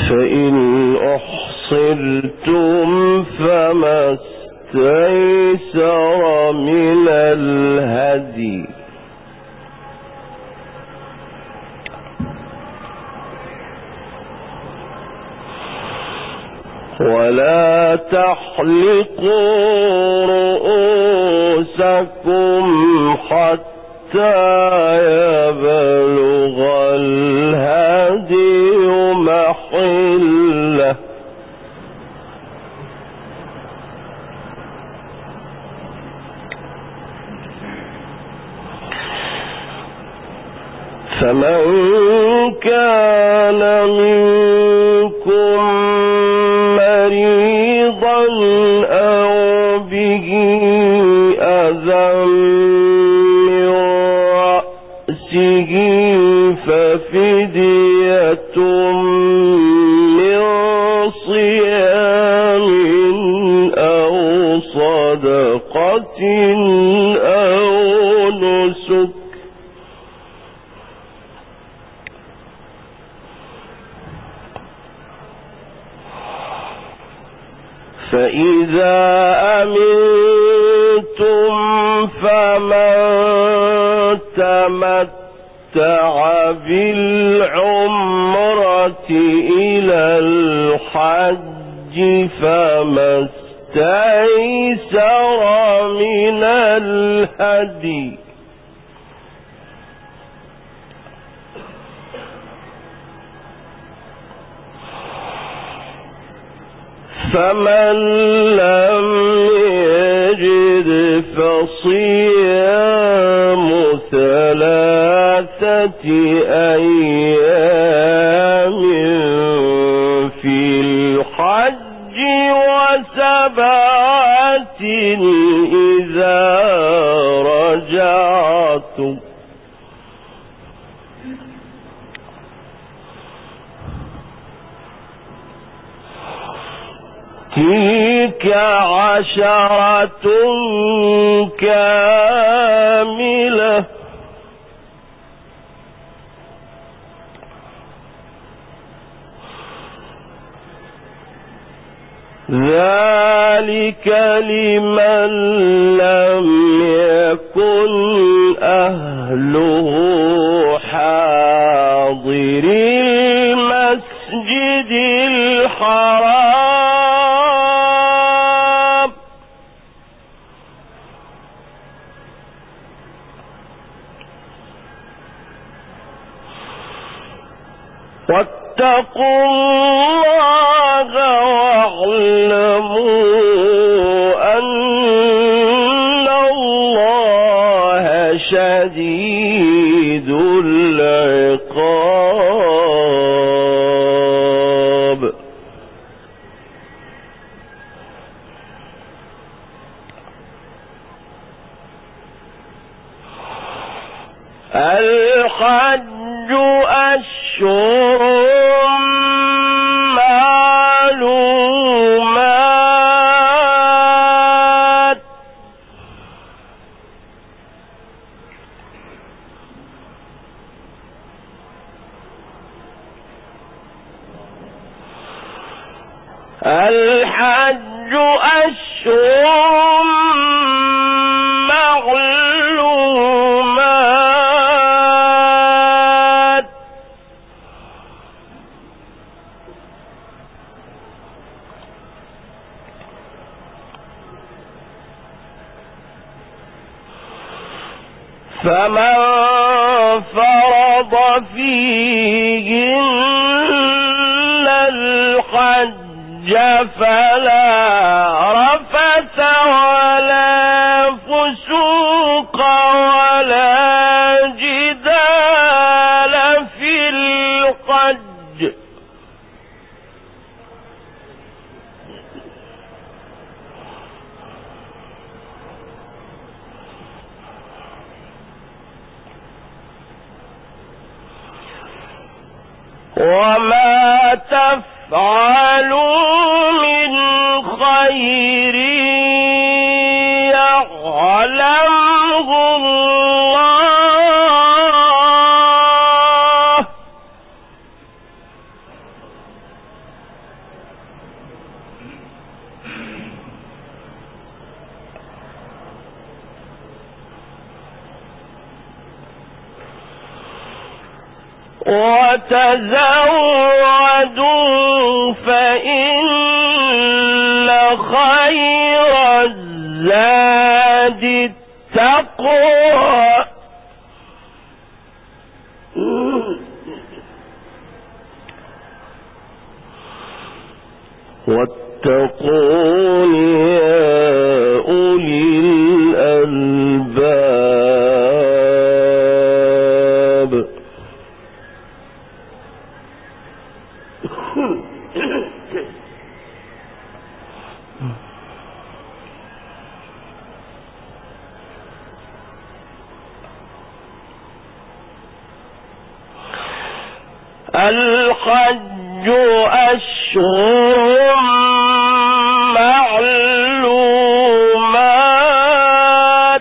فإن أحصرتم فما استيسر من الهدي ولا تحلقوا رؤوسكم حتى يبلغ الهدي محله فمن كان منكم مريضا أو به أذى من رأسه ففدية من صيام أو صدقة أو نسك فإذا أمنتم فمن تمتع بالعمرة إلى الحج فما استيسر من الهدي فمن لم يجد فصيام 3 أيام في الحج و7 إذا رجعتم تلك 10 كاملة ذلك لمن لم يكن أهله حاضر المسجد الحرام واتقوا الله واعلموا أن الله شديد العقاب الحج أشهر معلومات الحج أشهر معلومات فمن فرض فيهن الحج فلا رفث ولا فسوق ولا جدال في الحج وما تفعلوا من خير يعلمه الله وتزودوا فإن خير الزاد التقوى واتقون يا أولي الألباب. الحج أشهر معلومات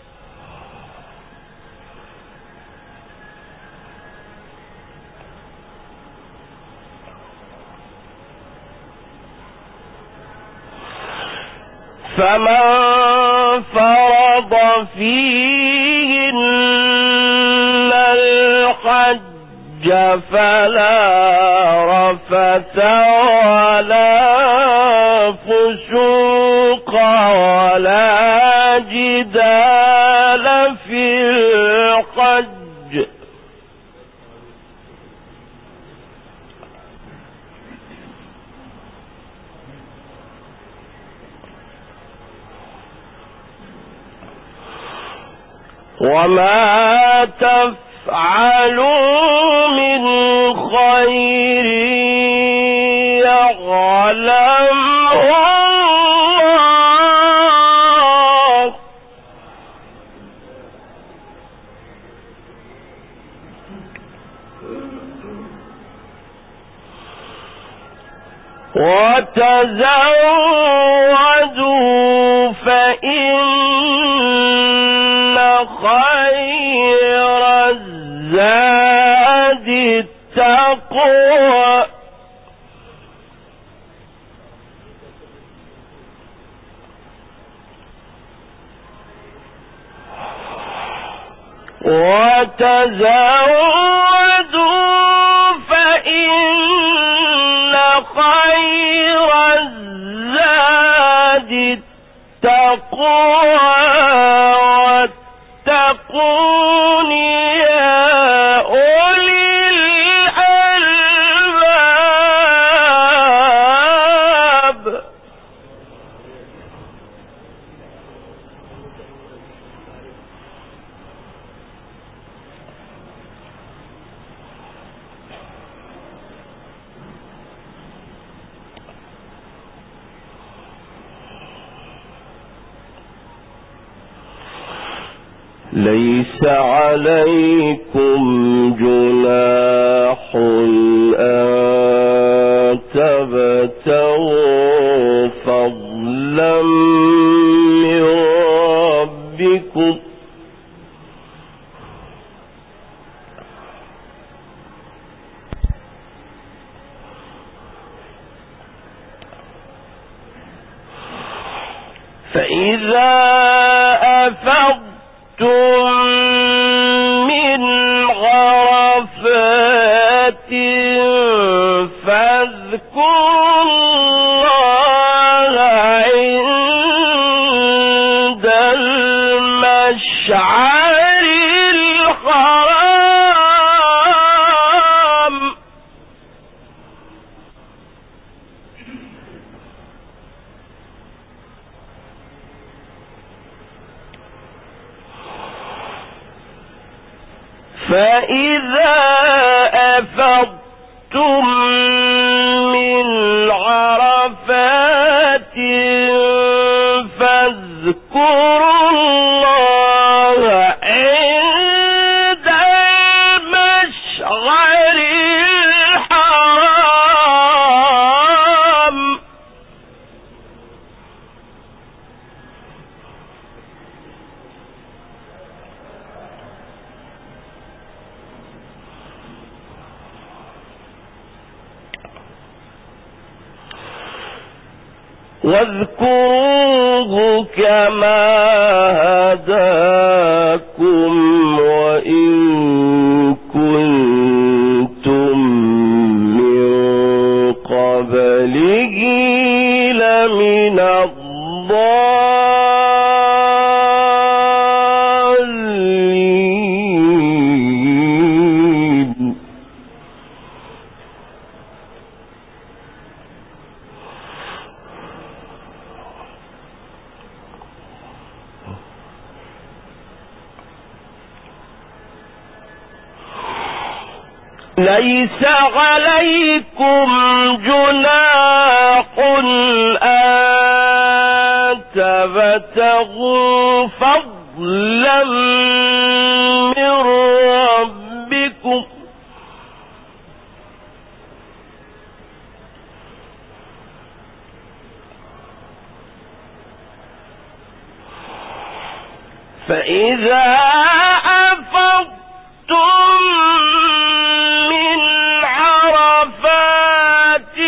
فمن فرض فيهن الحج فلا رفث ولا فسوق ولا جدال في الحج وما تفعلوا من خير يعلمه الله وتزودوا فإن خير الزاد التقوى وتزودوا فإن خير الزاد التقوى واتقون يا أولي الألباب. ليس عليكم جناح أن تبتغوا فضلا من ربكم فإذا أفضتم من عرفات فاذكروا الله عند المشعر الحرام فإذا أفضتم من عرفات فاذكروا الله عند المشعر الحرام واذكروه كما هداكم وإن كنتم قبله لمن الضالين. ليس عليكم جناح أن تبتغوا فضلا من ربكم فإذا أفضتم من عرفات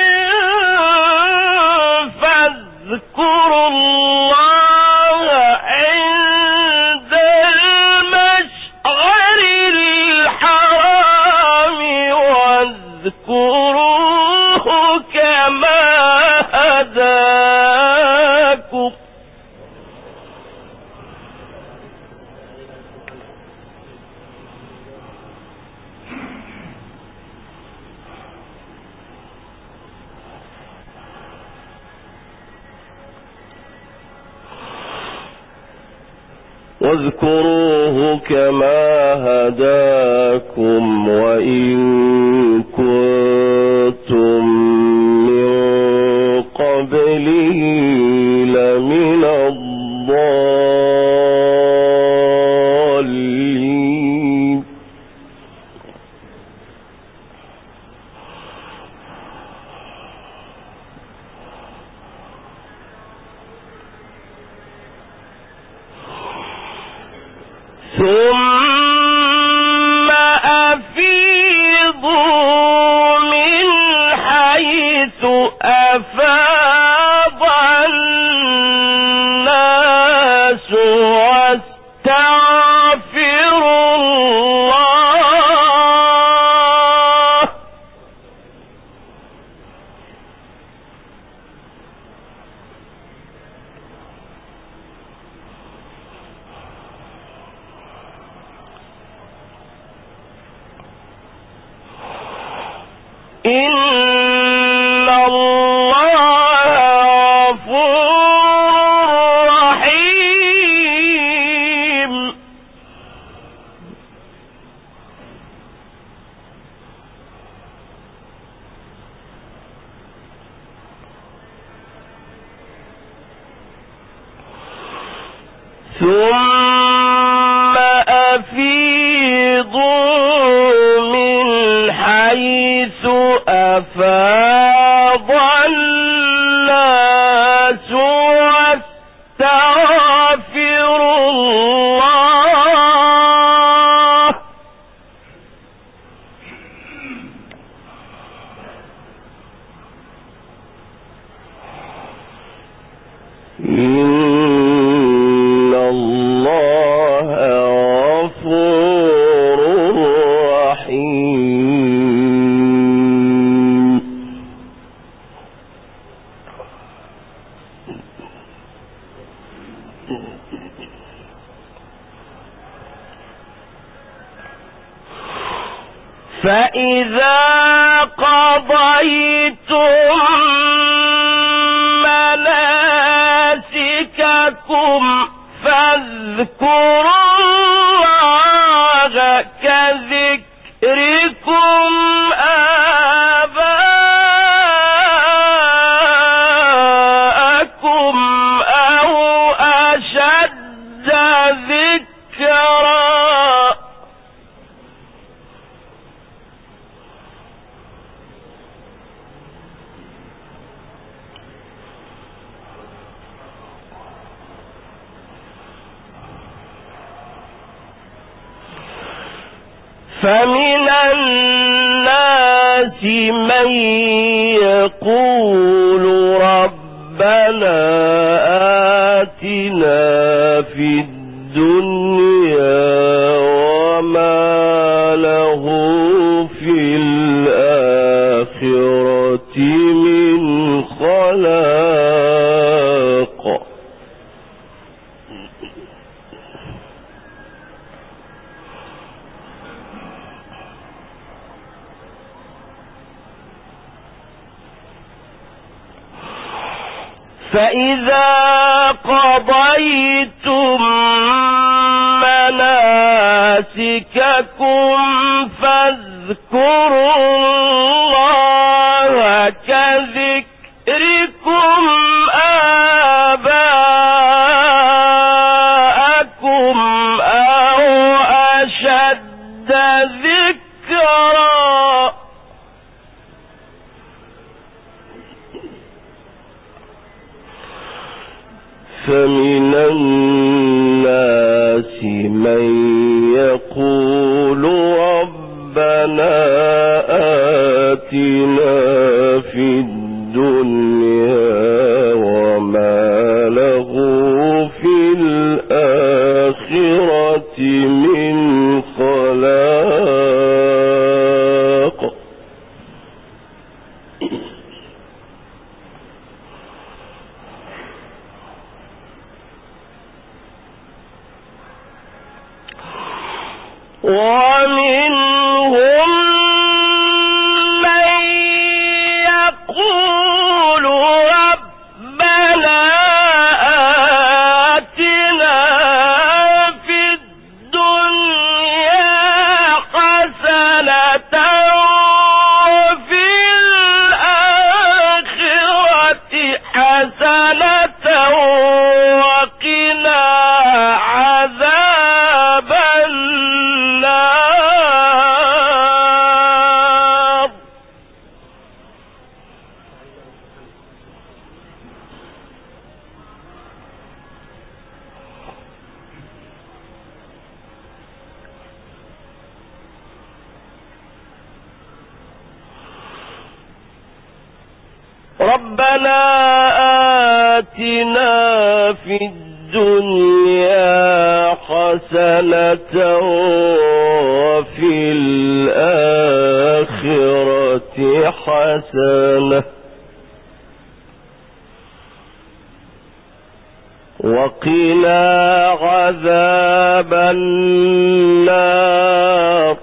فاذكروا الله عند المشعر الحرام واذكروه كما هداكم وإن كنتم من قبله لمن الضالين. ثم أفيضوا من حيث أفاض الناس واستغفروا الله إن الله غفور رحيم. ثم أفيضوا من حيث أفاض الناس واستغفروا الله إن الله غفور رحيم. فإذا قضيتم مناسككم فاذكروا الله كذكركم آباءكم أو أشد ذكرا فمن الناس من يقول ربنا آتنا في الدنيا وما له في الآخرة من فإذا قضيتم مناسككم فاذكروا الله كذكركم آباءكم أو أشد ذكرا فمن الناس من يقول ربنا آتنا في الدنيا وما له في الآخرة من خلاق ومنهم من يقول ربنا آتنا في الدنيا حسنة وفي الآخرة حسنة وقنا عذاب النار ربنا آتنا في الدنيا حسنة وفي الآخرة حسنة وقنا عذاب النار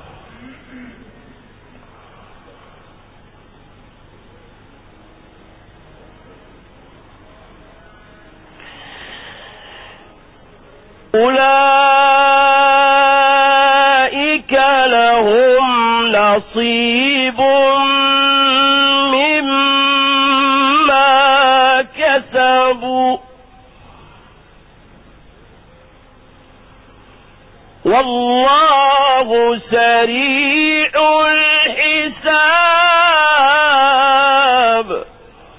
أولئك لهم نصيب مما كسبوا والله سريع الحساب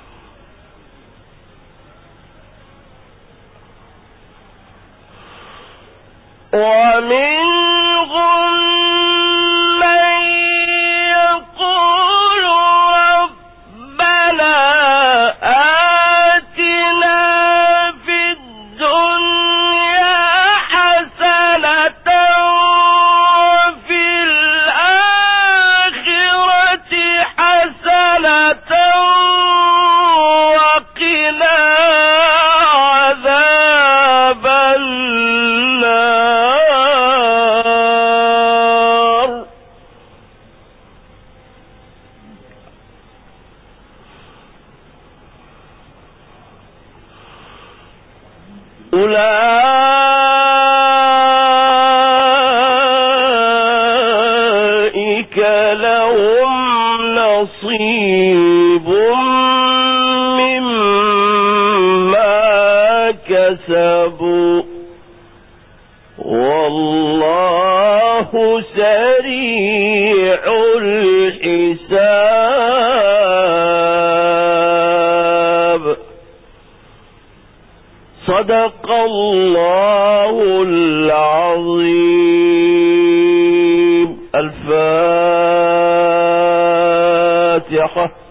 ومنهم من يقول ربنا آتنا في الدنيا حسنة وفي الآخرة حسنة وقنا عذاب النار أولئك لهم نصيب مما كسبوا والله سريع الحساب صدق الله العظيم. الفاتحة.